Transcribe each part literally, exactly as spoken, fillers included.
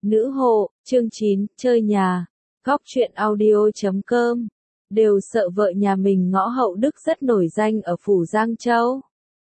Nữ hộ, chương chín, chơi nhà, góc truyện audio chấm com, đều sợ vợ nhà mình ngõ hậu đức rất nổi danh ở phủ Giang Châu.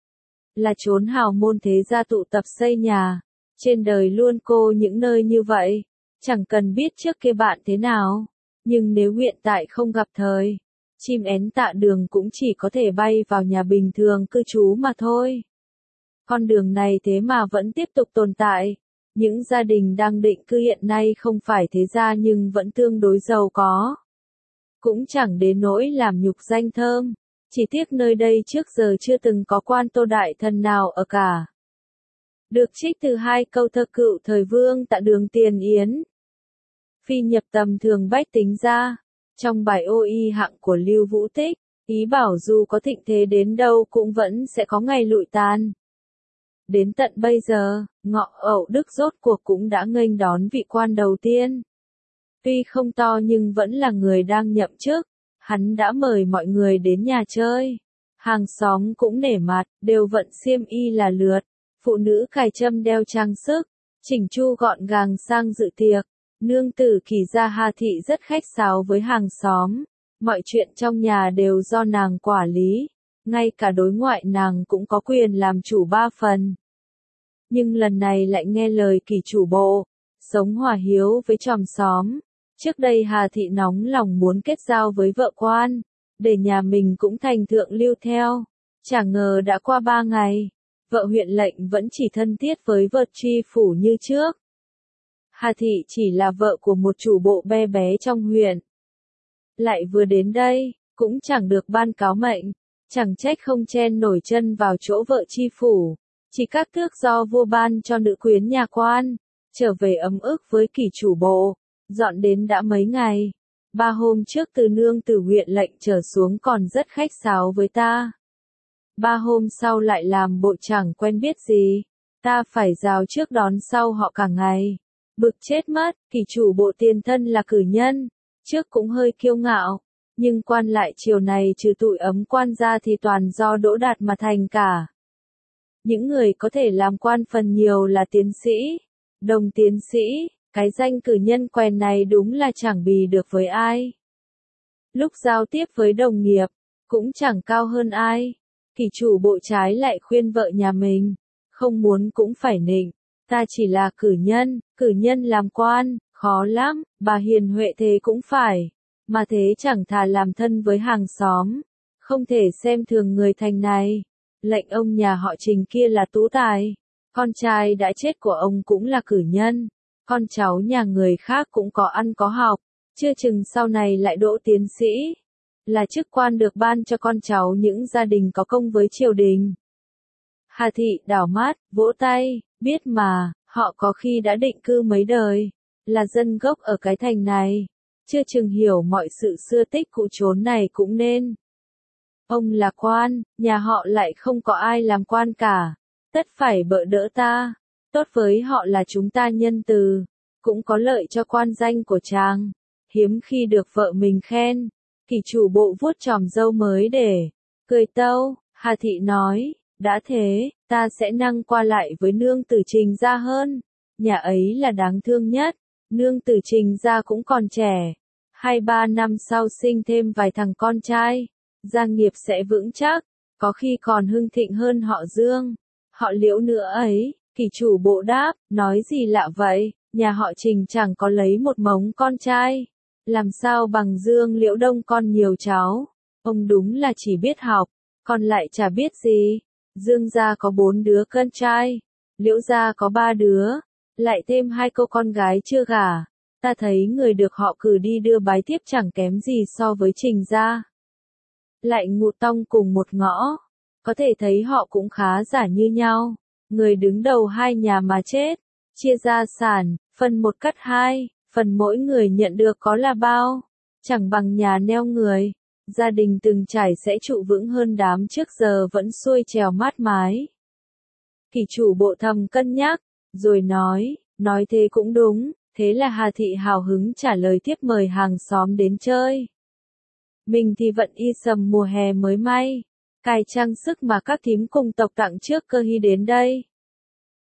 Là chốn hào môn thế gia tụ tập xây nhà, trên đời luôn cô những nơi như vậy, chẳng cần biết trước kia bạn thế nào, nhưng nếu hiện tại không gặp thời, chim én tạ đường cũng chỉ có thể bay vào nhà bình thường cư trú mà thôi. Con đường này thế mà vẫn tiếp tục tồn tại. Những gia đình đang định cư hiện nay không phải thế gia nhưng vẫn tương đối giàu có. Cũng chẳng đến nỗi làm nhục danh thơm, chỉ tiếc nơi đây trước giờ chưa từng có quan tô đại thần nào ở cả. Được trích từ hai câu thơ cựu thời Vương Tạ Đường Tiền Yến. Phi nhập tầm thường bách tính ra, trong bài ô y hạng của Lưu Vũ Tích, ý bảo dù có thịnh thế đến đâu cũng vẫn sẽ có ngày lụi tàn. Đến tận bây giờ, ngọ Ậu Đức rốt cuộc cũng đã nghênh đón vị quan đầu tiên. Tuy không to nhưng vẫn là người đang nhậm chức, hắn đã mời mọi người đến nhà chơi. Hàng xóm cũng nể mặt, đều vận xiêm y là lượt, phụ nữ cài trâm đeo trang sức, chỉnh chu gọn gàng sang dự tiệc. Nương tử Kỳ Gia Hà Thị rất khách sáo với hàng xóm, mọi chuyện trong nhà đều do nàng quản lý. Ngay cả đối ngoại nàng cũng có quyền làm chủ ba phần. Nhưng lần này lại nghe lời Kỳ chủ bộ, sống hòa hiếu với chòm xóm. Trước đây Hà Thị nóng lòng muốn kết giao với vợ quan, để nhà mình cũng thành thượng lưu theo. Chẳng ngờ đã qua ba ngày, vợ huyện lệnh vẫn chỉ thân thiết với vợ tri phủ như trước. Hà Thị chỉ là vợ của một chủ bộ bé bé trong huyện. Lại vừa đến đây, cũng chẳng được ban cáo mệnh. Chẳng trách không chen nổi chân vào chỗ vợ tri phủ, chỉ các tước do vua ban cho nữ quyến nhà quan, trở về ấm ức với Kỳ chủ bộ, dọn đến đã mấy ngày. Ba hôm trước từ nương từ huyện lệnh trở xuống còn rất khách sáo với ta. Ba hôm sau lại làm bộ chẳng quen biết gì, ta phải rào trước đón sau họ cả ngày. Bực chết mất, Kỳ chủ bộ tiền thân là cử nhân, trước cũng hơi kiêu ngạo. Nhưng quan lại chiều này trừ tụi ấm quan ra thì toàn do đỗ đạt mà thành cả. Những người có thể làm quan phần nhiều là tiến sĩ, đồng tiến sĩ, cái danh cử nhân quèn này đúng là chẳng bì được với ai. Lúc giao tiếp với đồng nghiệp, cũng chẳng cao hơn ai. Kỳ chủ bộ trái lại khuyên vợ nhà mình, không muốn cũng phải nịnh, ta chỉ là cử nhân, cử nhân làm quan, khó lắm, bà hiền huệ thế cũng phải. Mà thế chẳng thà làm thân với hàng xóm, không thể xem thường người thành này. Lệnh ông nhà họ Trình kia là tú tài, con trai đã chết của ông cũng là cử nhân, con cháu nhà người khác cũng có ăn có học, chưa chừng sau này lại đỗ tiến sĩ, là chức quan được ban cho con cháu những gia đình có công với triều đình. Hà Thị đảo mắt, vỗ tay, biết mà, họ có khi đã định cư mấy đời, là dân gốc ở cái thành này. Chưa chừng hiểu mọi sự xưa tích cụ chốn này cũng nên. Ông là quan, nhà họ lại không có ai làm quan cả, tất phải bợ đỡ ta, tốt với họ là chúng ta nhân từ, cũng có lợi cho quan danh của chàng, hiếm khi được vợ mình khen. Kỳ chủ bộ vuốt chòm râu mới để, cười tâu, Hà Thị nói, đã thế, ta sẽ năng qua lại với nương tử Trình gia hơn, nhà ấy là đáng thương nhất, nương tử Trình gia cũng còn trẻ. Hai ba năm sau sinh thêm vài thằng con trai, gia nghiệp sẽ vững chắc, có khi còn hưng thịnh hơn họ Dương, họ Liễu nữa ấy. Kỳ chủ bộ đáp, nói gì lạ vậy, nhà họ Trình chẳng có lấy một mống con trai, làm sao bằng Dương Liễu đông con nhiều cháu, ông đúng là chỉ biết học, còn lại chả biết gì. Dương gia có bốn đứa con trai, Liễu gia có ba đứa, lại thêm hai cô con gái chưa gả. Ta thấy người được họ cử đi đưa bái tiếp chẳng kém gì so với Trình gia. Lại ngụ tông cùng một ngõ, có thể thấy họ cũng khá giả như nhau. Người đứng đầu hai nhà mà chết, chia gia sản, phần một cắt hai, phần mỗi người nhận được có là bao, chẳng bằng nhà neo người. Gia đình từng trải sẽ trụ vững hơn đám trước giờ vẫn xuôi trèo mát mái. Kỳ chủ bộ thầm cân nhắc, rồi nói, nói thế cũng đúng. Thế là Hà Thị hào hứng trả lời tiếp mời hàng xóm đến chơi. Mình thì vận y sầm mùa hè mới may, cài trang sức mà các thím cùng tộc tặng trước cơ hy đến đây.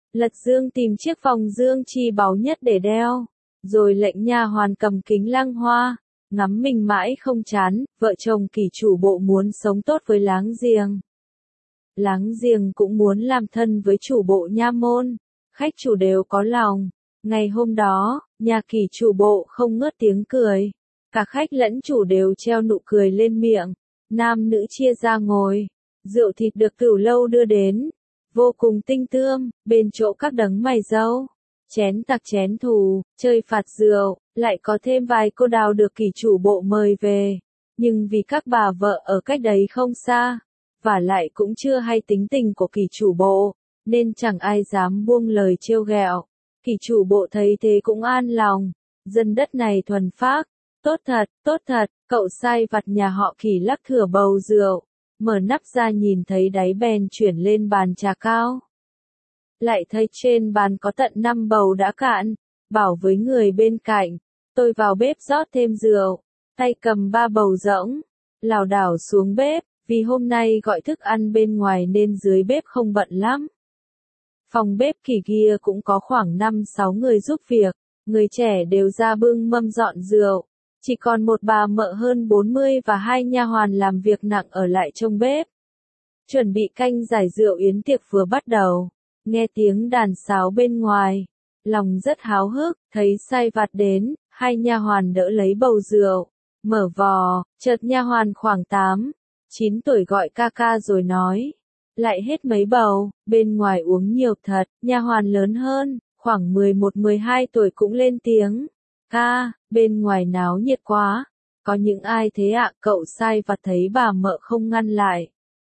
Lật dương tìm chiếc vòng dương chi báu nhất để đeo, rồi lệnh nha hoàn cầm kính lăng hoa, ngắm mình mãi không chán, vợ chồng kỷ chủ bộ muốn sống tốt với láng giềng. Láng giềng cũng muốn làm thân với chủ bộ nha môn, khách chủ đều có lòng. Ngày hôm đó, nhà kỷ chủ bộ không ngớt tiếng cười, cả khách lẫn chủ đều treo nụ cười lên miệng, nam nữ chia ra ngồi, rượu thịt được cửu lâu đưa đến, vô cùng tinh tươm, bên chỗ các đấng mày râu, chén tặc chén thù, chơi phạt rượu, lại có thêm vài cô đào được kỷ chủ bộ mời về, nhưng vì các bà vợ ở cách đấy không xa, và lại cũng chưa hay tính tình của kỷ chủ bộ, nên chẳng ai dám buông lời trêu ghẹo. Kỷ chủ bộ thấy thế cũng an lòng, dân đất này thuần phác, tốt thật, tốt thật, cậu sai vặt nhà họ Kỷ lắc thửa bầu rượu, mở nắp ra nhìn thấy đáy bèn chuyển lên bàn trà cao. Lại thấy trên bàn có tận năm bầu đã cạn, bảo với người bên cạnh, tôi vào bếp rót thêm rượu, tay cầm ba bầu rỗng, lảo đảo xuống bếp, vì hôm nay gọi thức ăn bên ngoài nên dưới bếp không bận lắm. Phòng bếp Kỷ kia cũng có khoảng năm sáu người giúp việc, người trẻ đều ra bưng mâm dọn rượu, chỉ còn một bà mợ hơn bốn mươi và hai nha hoàn làm việc nặng ở lại trong bếp. Chuẩn bị canh giải rượu yến tiệc vừa bắt đầu, nghe tiếng đàn sáo bên ngoài, lòng rất háo hức, thấy sai vặt đến, hai nha hoàn đỡ lấy bầu rượu, mở vò, chợt nha hoàn khoảng tám, chín tuổi gọi ca ca rồi nói. Lại hết mấy bầu, bên ngoài uống nhiều thật, nha hoàn lớn hơn, khoảng mười một mười hai tuổi cũng lên tiếng. Ca, bên ngoài náo nhiệt quá, có những ai thế ạ? Cậu sai vặt thấy bà mợ không ngăn lại.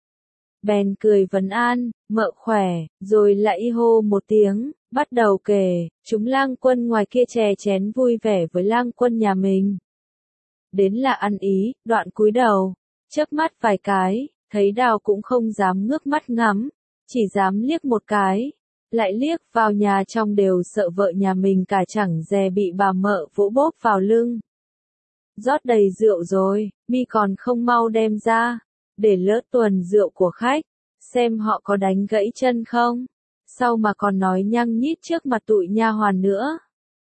Bèn cười vấn an, mợ khỏe, rồi lại hô một tiếng, bắt đầu kể, chúng lang quân ngoài kia chè chén vui vẻ với lang quân nhà mình. Đến là ăn ý, đoạn cúi đầu, chớp mắt vài cái. Thấy đào cũng không dám ngước mắt ngắm, chỉ dám liếc một cái, lại liếc vào nhà trong đều sợ vợ nhà mình cả chẳng dè bị bà mợ vỗ bốp vào lưng. Rót đầy rượu rồi, mi còn không mau đem ra, để lỡ tuần rượu của khách, xem họ có đánh gãy chân không, sau mà còn nói nhăng nhít trước mặt tụi nha hoàn nữa.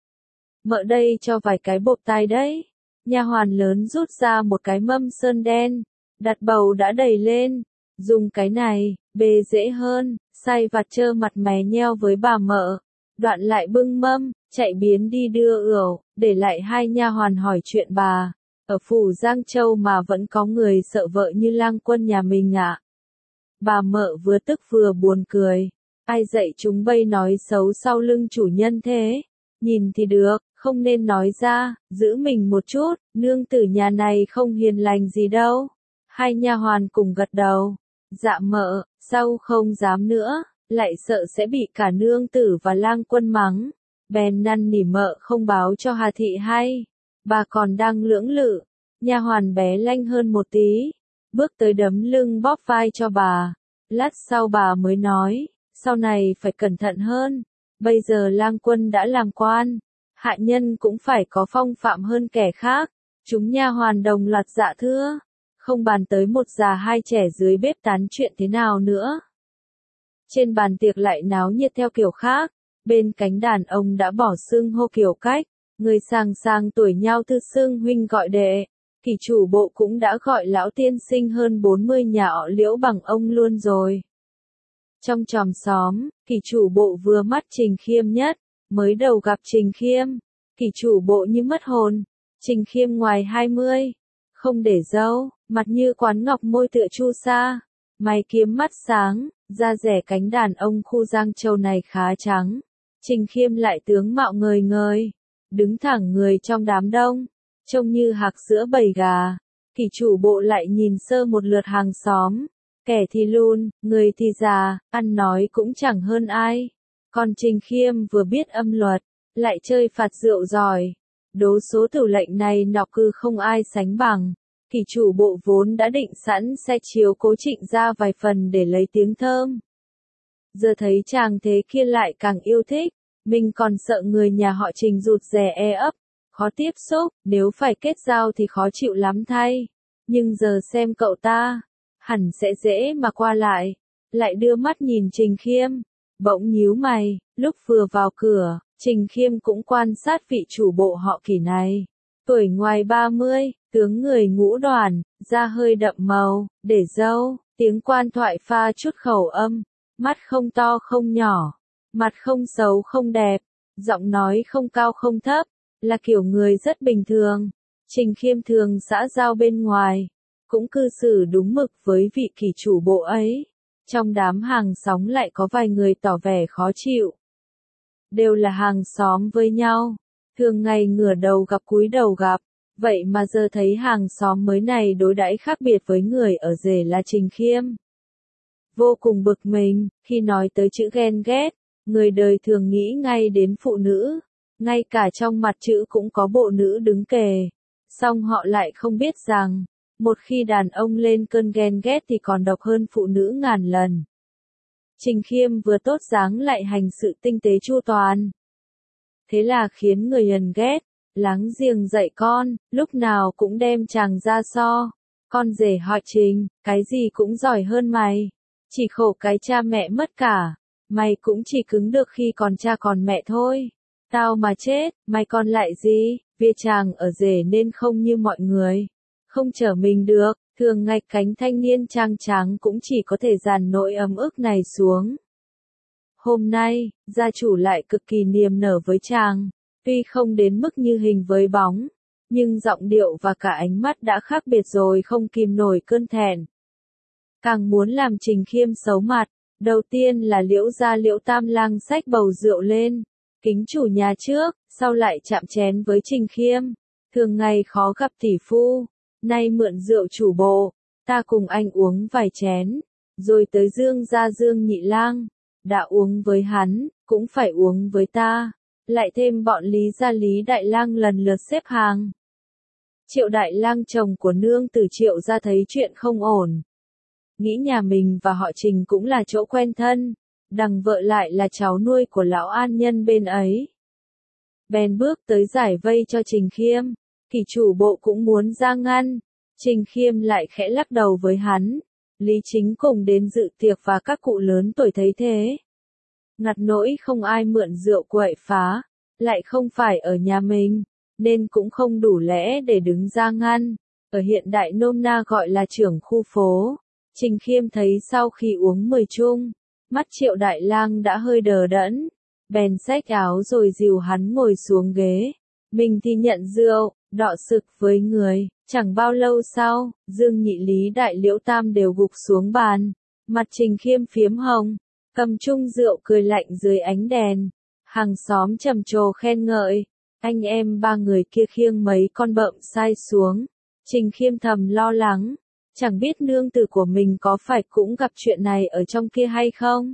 Mợ đây cho vài cái bộp tai đấy, nha hoàn lớn rút ra một cái mâm sơn đen. Đặt bầu đã đầy lên, dùng cái này, bê dễ hơn, sai vặt trơ mặt mày nheo với bà mợ, đoạn lại bưng mâm, chạy biến đi đưa ửu, để lại hai nha hoàn hỏi chuyện bà, ở phủ Giang Châu mà vẫn có người sợ vợ như lang quân nhà mình ạ. À? Bà mợ vừa tức vừa buồn cười, ai dạy chúng bây nói xấu sau lưng chủ nhân thế, nhìn thì được, không nên nói ra, giữ mình một chút, nương tử nhà này không hiền lành gì đâu. Hai nha hoàn cùng gật đầu, dạ mợ, sau không dám nữa, lại sợ sẽ bị cả nương tử và lang quân mắng, bèn năn nỉ mợ không báo cho Hà thị hay, bà còn đang lưỡng lự, nha hoàn bé lanh hơn một tí, bước tới đấm lưng bóp vai cho bà, lát sau bà mới nói, sau này phải cẩn thận hơn, bây giờ lang quân đã làm quan, hạ nhân cũng phải có phong phạm hơn kẻ khác, chúng nha hoàn đồng loạt dạ thưa. Không bàn tới một già hai trẻ dưới bếp tán chuyện thế nào nữa. Trên bàn tiệc lại náo nhiệt theo kiểu khác, bên cánh đàn ông đã bỏ xưng hô kiểu cách, người sang sang tuổi nhau thư xưng huynh gọi đệ, kỷ chủ bộ cũng đã gọi lão tiên sinh hơn bốn mươi nhà họ Liễu bằng ông luôn rồi. Trong chòm xóm, kỷ chủ bộ vừa mắt Trình Khiêm nhất, mới đầu gặp Trình Khiêm, kỷ chủ bộ như mất hồn, Trình Khiêm ngoài hai mươi, không để râu, mặt như quán ngọc môi tựa chu sa, mày kiếm mắt sáng, da rẻ cánh đàn ông khu Giang Châu này khá trắng. Trình Khiêm lại tướng mạo ngời ngời, đứng thẳng người trong đám đông, trông như hạc giữa bầy gà. Kỷ chủ bộ lại nhìn sơ một lượt hàng xóm, kẻ thì lùn, người thì già, ăn nói cũng chẳng hơn ai. Còn Trình Khiêm vừa biết âm luật, lại chơi phạt rượu giỏi. Đố số tửu lệnh này nọ cư không ai sánh bằng. Kỷ chủ bộ vốn đã định sẵn sẽ chiếu cố Trịnh ra vài phần để lấy tiếng thơm. Giờ thấy chàng thế kia lại càng yêu thích, mình còn sợ người nhà họ Trình rụt rè e ấp, khó tiếp xúc, nếu phải kết giao thì khó chịu lắm thay. Nhưng giờ xem cậu ta, hẳn sẽ dễ mà qua lại, lại đưa mắt nhìn Trình Khiêm, bỗng nhíu mày, Lúc vừa vào cửa, Trình Khiêm cũng quan sát vị chủ bộ họ Kỷ này. Tuổi ngoài ba mươi, tướng người ngũ đoàn, da hơi đậm màu, để râu, tiếng quan thoại pha chút khẩu âm, mắt không to không nhỏ, mặt không xấu không đẹp, giọng nói không cao không thấp, là kiểu người rất bình thường. Trình Khiêm thường xã giao bên ngoài, cũng cư xử đúng mực với vị Kỷ chủ bộ ấy. Trong đám hàng xóm lại có vài người tỏ vẻ khó chịu. Đều là hàng xóm với nhau, thường ngày ngửa đầu gặp cúi đầu gặp, vậy mà giờ thấy hàng xóm mới này đối đãi khác biệt với người ở rể là Trình Khiêm. Vô cùng bực mình, khi nói tới chữ ghen ghét, người đời thường nghĩ ngay đến phụ nữ, ngay cả trong mặt chữ cũng có bộ nữ đứng kề, song họ lại không biết rằng, một khi đàn ông lên cơn ghen ghét thì còn độc hơn phụ nữ ngàn lần. Trình Khiêm vừa tốt dáng lại hành sự tinh tế chu toàn. Thế là khiến người hờn ghét, láng giềng dạy con, lúc nào cũng đem chàng ra so. Con rể hỏi Trình, cái gì cũng giỏi hơn mày. Chỉ khổ cái cha mẹ mất cả, mày cũng chỉ cứng được khi còn cha còn mẹ thôi. Tao mà chết, mày còn lại gì, vì chàng ở rể nên không như mọi người. Không trở mình được, thường ngày cánh thanh niên trang tráng cũng chỉ có thể dàn nỗi ấm ức này xuống. Hôm nay, gia chủ lại cực kỳ niềm nở với chàng, tuy không đến mức như hình với bóng, nhưng giọng điệu và cả ánh mắt đã khác biệt rồi không kìm nổi cơn thẹn. Càng muốn làm Trình Khiêm xấu mặt, đầu tiên là Liễu gia Liễu Tam Lang xách bầu rượu lên, kính chủ nhà trước, sau lại chạm chén với Trình Khiêm, thường ngày khó gặp tỷ phu. Nay mượn rượu chủ bộ, ta cùng anh uống vài chén, rồi tới Dương gia Dương Nhị Lang, đã uống với hắn, cũng phải uống với ta, lại thêm bọn Lý gia Lý Đại Lang lần lượt xếp hàng. Triệu Đại Lang chồng của nương tử Triệu gia thấy chuyện không ổn. Nghĩ nhà mình và họ Trình cũng là chỗ quen thân, đằng vợ lại là cháu nuôi của lão an nhân bên ấy. Bèn bước tới giải vây cho Trình Khiêm. Kỷ chủ bộ cũng muốn ra ngăn, Trình Khiêm lại khẽ lắc đầu với hắn. Lý Chính cùng đến dự tiệc và các cụ lớn tuổi thấy thế. Ngặt nỗi không ai mượn rượu quậy phá, lại không phải ở nhà mình, nên cũng không đủ lẽ để đứng ra ngăn. Ở hiện đại nôm na gọi là trưởng khu phố. Trình Khiêm thấy sau khi uống mười chung, mắt Triệu Đại Lang đã hơi đờ đẫn, bèn xách áo rồi dìu hắn ngồi xuống ghế. Mình thì nhận rượu, đọ sực với người, chẳng bao lâu sau, Dương Nhị Lý Đại Liễu Tam đều gục xuống bàn, mặt Trình Khiêm phiếm hồng, cầm chung rượu cười lạnh dưới ánh đèn, hàng xóm trầm trồ khen ngợi, anh em ba người kia khiêng mấy con bợm sai xuống, Trình Khiêm thầm lo lắng, chẳng biết nương tử của mình có phải cũng gặp chuyện này ở trong kia hay không.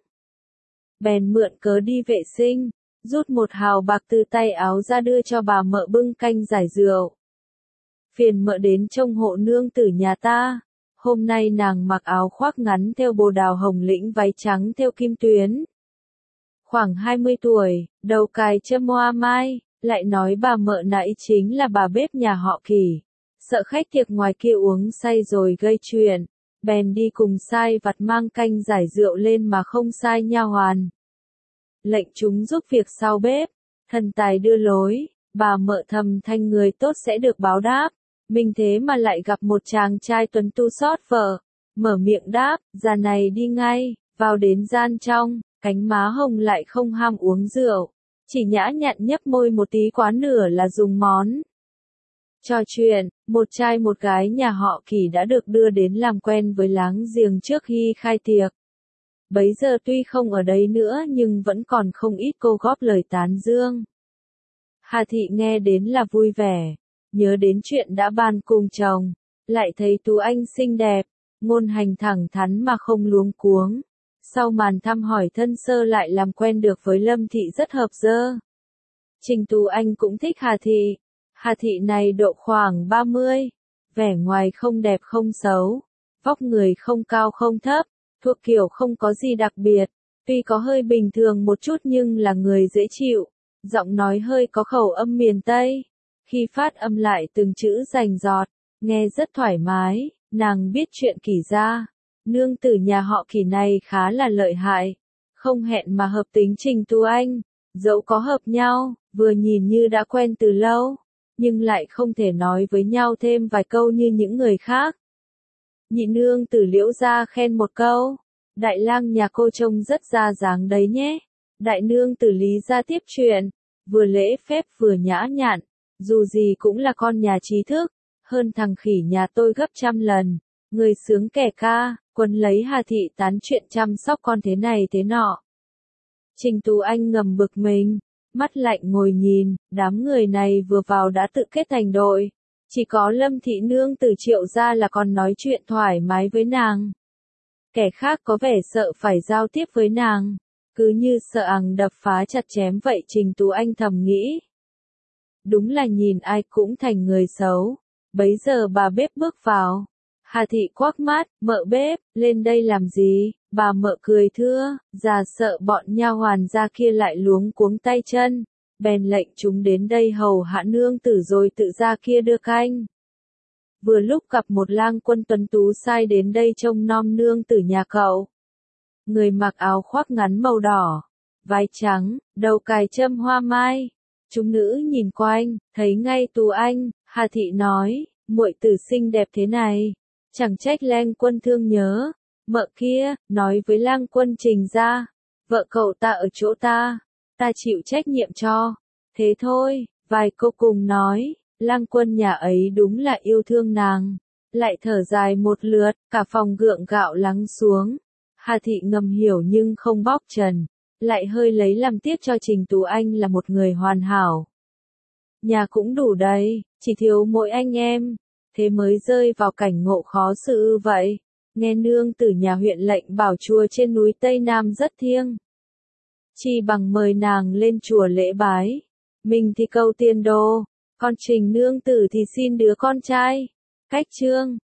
Bèn mượn cớ đi vệ sinh, rút một hào bạc từ tay áo ra đưa cho bà mợ bưng canh giải rượu. Phiền mợ đến trông hộ nương tử nhà ta. Hôm nay nàng mặc áo khoác ngắn theo bồ đào hồng lĩnh váy trắng theo kim tuyến. Khoảng hai mươi tuổi, đầu cài châm hoa mai, lại nói bà mợ nãy chính là bà bếp nhà họ Kỷ. Sợ khách tiệc ngoài kia uống say rồi gây chuyện, bèn đi cùng sai vặt mang canh giải rượu lên mà không sai nha hoàn. Lệnh chúng giúp việc sau bếp, thần tài đưa lối, bà mợ thầm thanh người tốt sẽ được báo đáp, mình thế mà lại gặp một chàng trai tuấn tu xót vợ, mở miệng đáp, già này đi ngay, vào đến gian trong, cánh má hồng lại không ham uống rượu, chỉ nhã nhặn nhấp môi một tí quá nửa là dùng món. Trò chuyện, một trai một gái nhà họ Kỷ đã được đưa đến làm quen với láng giềng trước khi khai tiệc. Bấy giờ tuy không ở đấy nữa nhưng vẫn còn không ít cô góp lời tán dương. Hà Thị nghe đến là vui vẻ, nhớ đến chuyện đã bàn cùng chồng, lại thấy Tú Anh xinh đẹp, ngôn hành thẳng thắn mà không luống cuống. Sau màn thăm hỏi thân sơ lại làm quen được với Lâm Thị rất hợp dơ. Trình Tú Anh cũng thích Hà Thị. Hà Thị này độ khoảng ba mươi, vẻ ngoài không đẹp không xấu, vóc người không cao không thấp, thuộc kiểu không có gì đặc biệt, tuy có hơi bình thường một chút nhưng là người dễ chịu, giọng nói hơi có khẩu âm miền Tây, khi phát âm lại từng chữ rành rọt, nghe rất thoải mái, nàng biết chuyện Kỷ gia, nương tử nhà họ Kỷ này khá là lợi hại, Không hẹn mà hợp tính Trình Tú Anh, dẫu có hợp nhau, vừa nhìn như đã quen từ lâu, nhưng lại không thể nói với nhau thêm vài câu như những người khác. Nhị nương tử Liễu gia khen một câu, đại lang nhà cô trông rất ra dáng đấy nhé. Đại nương tử Lý gia tiếp chuyện, vừa lễ phép vừa nhã nhặn, dù gì cũng là con nhà trí thức, hơn thằng khỉ nhà tôi gấp trăm lần. Người sướng kẻ ca, Quân lấy Hà Thị tán chuyện chăm sóc con thế này thế nọ. Trình Tú Anh ngầm bực mình, mắt lạnh ngồi nhìn, đám người này vừa vào đã tự kết thành đội. Chỉ có Lâm Thị nương tử Triệu gia là còn nói chuyện thoải mái với nàng. Kẻ khác có vẻ sợ phải giao tiếp với nàng, cứ như sợ ằng đập phá chặt chém vậy. Trình Tú Anh thầm nghĩ. Đúng là nhìn ai cũng thành người xấu. Bấy giờ bà bếp bước vào. Hà Thị quắc mắt, mợ bếp, lên đây làm gì? Bà mợ cười thưa, già sợ bọn nha hoàn ra kia lại luống cuống tay chân, bèn lệnh chúng đến đây hầu hạ nương tử rồi tự ra kia đưa canh. Vừa lúc gặp một lang quân tuấn tú sai đến đây trông nom nương tử nhà cậu. Người mặc áo khoác ngắn màu đỏ, vai trắng, đầu cài châm hoa mai. Chúng nữ nhìn quanh, thấy ngay Tú Anh. Hà Thị nói, muội tử xinh đẹp thế này, chẳng trách lang quân thương nhớ. Mợ kia, nói với lang quân Trình ra, vợ cậu ta ở chỗ ta, ta chịu trách nhiệm cho. Thế thôi, vài cô cùng nói, lang quân nhà ấy đúng là yêu thương nàng. Lại thở dài một lượt, cả phòng gượng gạo lắng xuống. Hà Thị ngầm hiểu nhưng không bóc trần, lại hơi lấy làm tiếc cho Trình Tú Anh là một người hoàn hảo. Nhà cũng đủ đầy, chỉ thiếu mỗi anh em, thế mới rơi vào cảnh ngộ khó xử vậy. Nghe nương tử nhà huyện lệnh bảo chùa trên núi Tây Nam rất thiêng, chi bằng mời nàng lên chùa lễ bái. Mình thì cầu tiền đồ, còn Trình nương tử thì xin đứa con trai. Cách chương